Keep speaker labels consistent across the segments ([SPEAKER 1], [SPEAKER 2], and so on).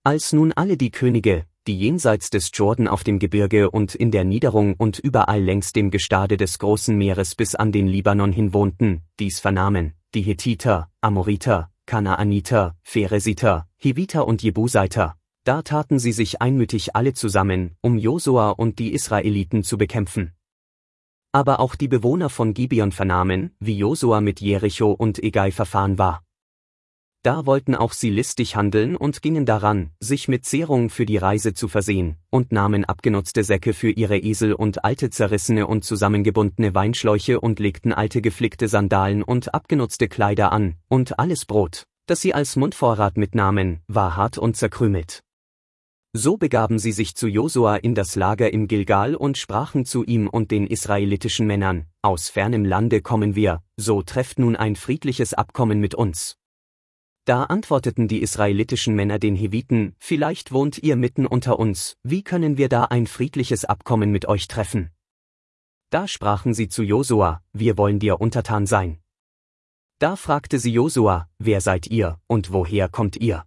[SPEAKER 1] Als nun alle die Könige, die jenseits des Jordan auf dem Gebirge und in der Niederung und überall längs dem Gestade des großen Meeres bis an den Libanon hin wohnten, dies vernahmen, die Hethiter, Amoriter, Kanaaniter, Pheresiter, Hiviter und Jebuseiter, da taten sie sich einmütig alle zusammen, um Josua und die Israeliten zu bekämpfen. Aber auch die Bewohner von Gibeon vernahmen, wie Josua mit Jericho und Ai verfahren war. Da wollten auch sie listig handeln und gingen daran, sich mit Zehrung für die Reise zu versehen, und nahmen abgenutzte Säcke für ihre Esel und alte zerrissene und zusammengebundene Weinschläuche und legten alte geflickte Sandalen und abgenutzte Kleider an, und alles Brot, das sie als Mundvorrat mitnahmen, war hart und zerkrümelt. So begaben sie sich zu Josua in das Lager im Gilgal und sprachen zu ihm und den israelitischen Männern: Aus fernem Lande kommen wir, so trefft nun ein friedliches Abkommen mit uns. Da antworteten die israelitischen Männer den Heviten: Vielleicht wohnt ihr mitten unter uns, wie können wir da ein friedliches Abkommen mit euch treffen? Da sprachen sie zu Josua: Wir wollen dir untertan sein. Da fragte sie Josua: Wer seid ihr, und woher kommt ihr?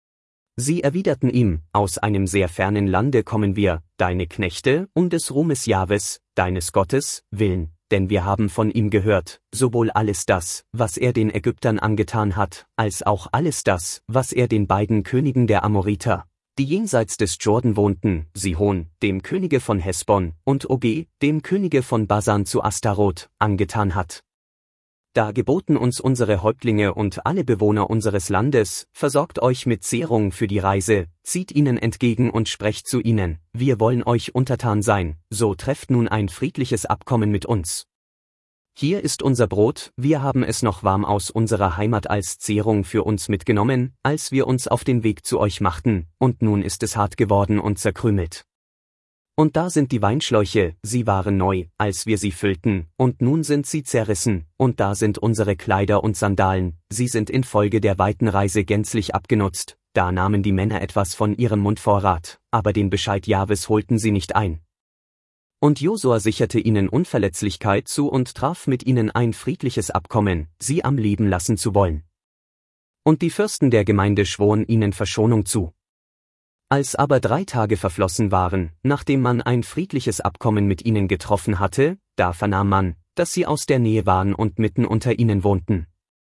[SPEAKER 1] Sie erwiderten ihm: Aus einem sehr fernen Lande kommen wir, deine Knechte, um des Ruhmes Jahwes, deines Gottes, willen, denn wir haben von ihm gehört, sowohl alles das, was er den Ägyptern angetan hat, als auch alles das, was er den beiden Königen der Amoriter, die jenseits des Jordan wohnten, Sihon, dem Könige von Hesbon, und Og, dem Könige von Basan zu Astaroth, angetan hat. Da geboten uns unsere Häuptlinge und alle Bewohner unseres Landes: Versorgt euch mit Zehrung für die Reise, zieht ihnen entgegen und sprecht zu ihnen: Wir wollen euch untertan sein, so trefft nun ein friedliches Abkommen mit uns. Hier ist unser Brot, wir haben es noch warm aus unserer Heimat als Zehrung für uns mitgenommen, als wir uns auf den Weg zu euch machten, und nun ist es hart geworden und zerkrümelt. Und da sind die Weinschläuche, sie waren neu, als wir sie füllten, und nun sind sie zerrissen, und da sind unsere Kleider und Sandalen, sie sind infolge der weiten Reise gänzlich abgenutzt. Da nahmen die Männer etwas von ihrem Mundvorrat, aber den Bescheid Jahwes holten sie nicht ein. Und Josua sicherte ihnen Unverletzlichkeit zu und traf mit ihnen ein friedliches Abkommen, sie am Leben lassen zu wollen. Und die Fürsten der Gemeinde schworen ihnen Verschonung zu. Als aber 3 Tage verflossen waren, nachdem man ein friedliches Abkommen mit ihnen getroffen hatte, da vernahm man, dass sie aus der Nähe waren und mitten unter ihnen wohnten.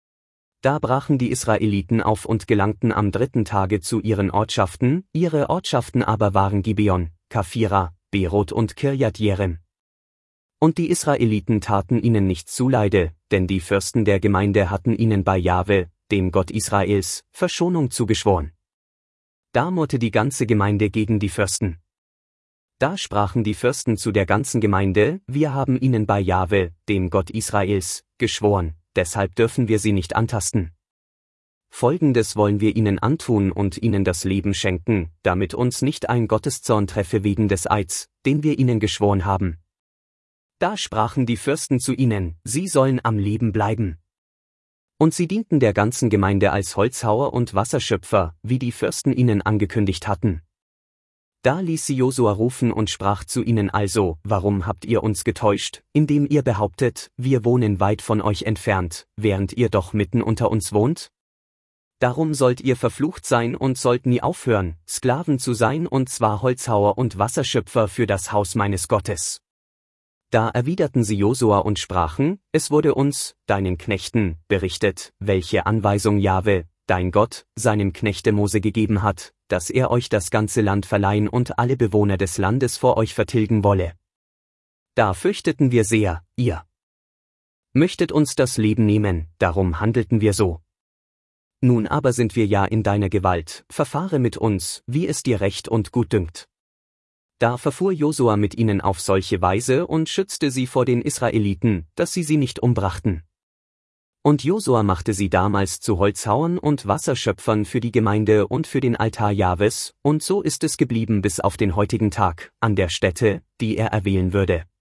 [SPEAKER 1] Da brachen die Israeliten auf und gelangten am 3. Tage zu ihren Ortschaften, ihre Ortschaften aber waren Gibeon, Kaphira, Beroth und Kirjat Jerem. Und die Israeliten taten ihnen nichts zuleide, denn die Fürsten der Gemeinde hatten ihnen bei Jahwe, dem Gott Israels, Verschonung zugeschworen. Da murrte die ganze Gemeinde gegen die Fürsten. Da sprachen die Fürsten zu der ganzen Gemeinde: Wir haben ihnen bei Jahwe, dem Gott Israels, geschworen, deshalb dürfen wir sie nicht antasten. Folgendes wollen wir ihnen antun und ihnen das Leben schenken, damit uns nicht ein Gotteszorn treffe wegen des Eids, den wir ihnen geschworen haben. Da sprachen die Fürsten zu ihnen: Sie sollen am Leben bleiben. Und sie dienten der ganzen Gemeinde als Holzhauer und Wasserschöpfer, wie die Fürsten ihnen angekündigt hatten. Da ließ sie Josua rufen und sprach zu ihnen: Also, warum habt ihr uns getäuscht, indem ihr behauptet, wir wohnen weit von euch entfernt, während ihr doch mitten unter uns wohnt? Darum sollt ihr verflucht sein und sollt nie aufhören, Sklaven zu sein, und zwar Holzhauer und Wasserschöpfer für das Haus meines Gottes. Da erwiderten sie Josua und sprachen: Es wurde uns, deinen Knechten, berichtet, welche Anweisung Jahwe, dein Gott, seinem Knechte Mose gegeben hat, dass er euch das ganze Land verleihen und alle Bewohner des Landes vor euch vertilgen wolle. Da fürchteten wir sehr, ihr möchtet uns das Leben nehmen, darum handelten wir so. Nun aber sind wir ja in deiner Gewalt, verfahre mit uns, wie es dir recht und gut dünkt. Da verfuhr Josua mit ihnen auf solche Weise und schützte sie vor den Israeliten, dass sie nicht umbrachten. Und Josua machte sie damals zu Holzhauern und Wasserschöpfern für die Gemeinde und für den Altar Jahwes, und so ist es geblieben bis auf den heutigen Tag, an der Stätte, die er erwählen würde.